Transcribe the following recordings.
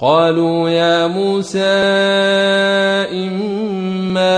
قالوا يا موسى إما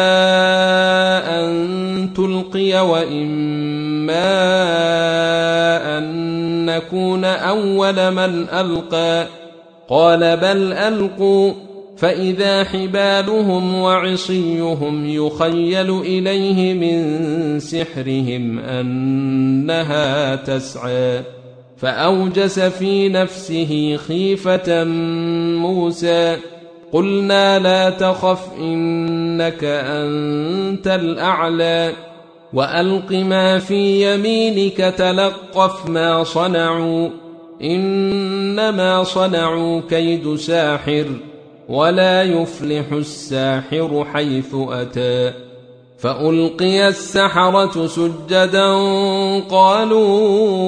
أن تلقي وإما أن نكون أول من ألقى قال بل ألقوا فإذا حبالهم وعصيهم يخيل إليه من سحرهم أنها تسعى فأوجس في نفسه خيفة موسى قلنا لا تخف إنك أنت الأعلى وألق ما في يمينك تلقف ما صنعوا إنما صنعوا كيد ساحر ولا يفلح الساحر حيث أتى فألقي السحرة سجدا قالوا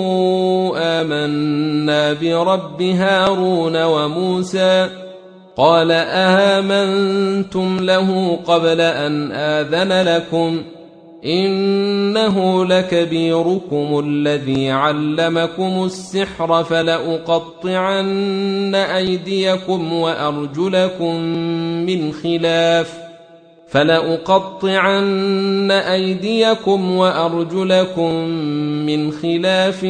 آمنا برب هارون وموسى قال آمنتم له قبل أن آذن لكم إنه لكبيركم الذي علمكم السحر فلأقطعن أيديكم وأرجلكم من خلاف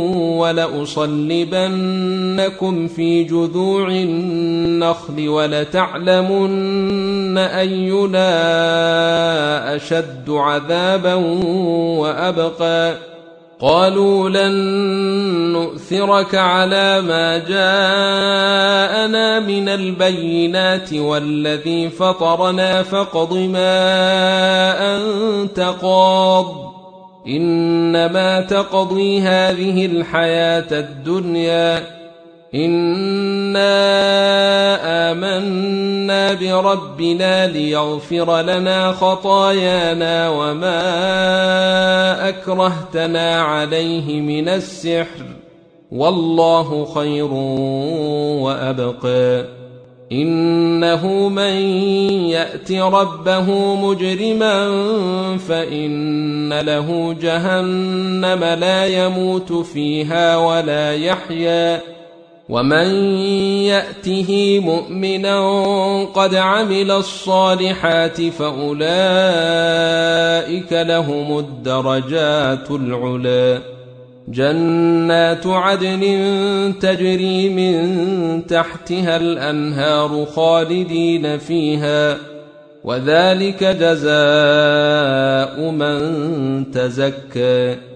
ولأصلبنكم في جذوع النخل ولتعلمن أينا أشد عذابا وأبقى قالوا لن نؤثرك على ما جاءنا من البينات والذي فطرنا فاقض ما أنت قاض إنما تقضي هذه الحياة الدنيا إنا آمنا بربنا ليغفر لنا خطايانا وما أكرهتنا عليه من السحر والله خير وأبقى إنه من يأت ربه مجرما فإن له جهنم لا يموت فيها ولا يحيا ومن يأته مؤمنا قد عمل الصالحات فأولئك لهم الدرجات العلى جنات عدن تجري من تحتها الأنهار خالدين فيها وذلك جزاء من تزكى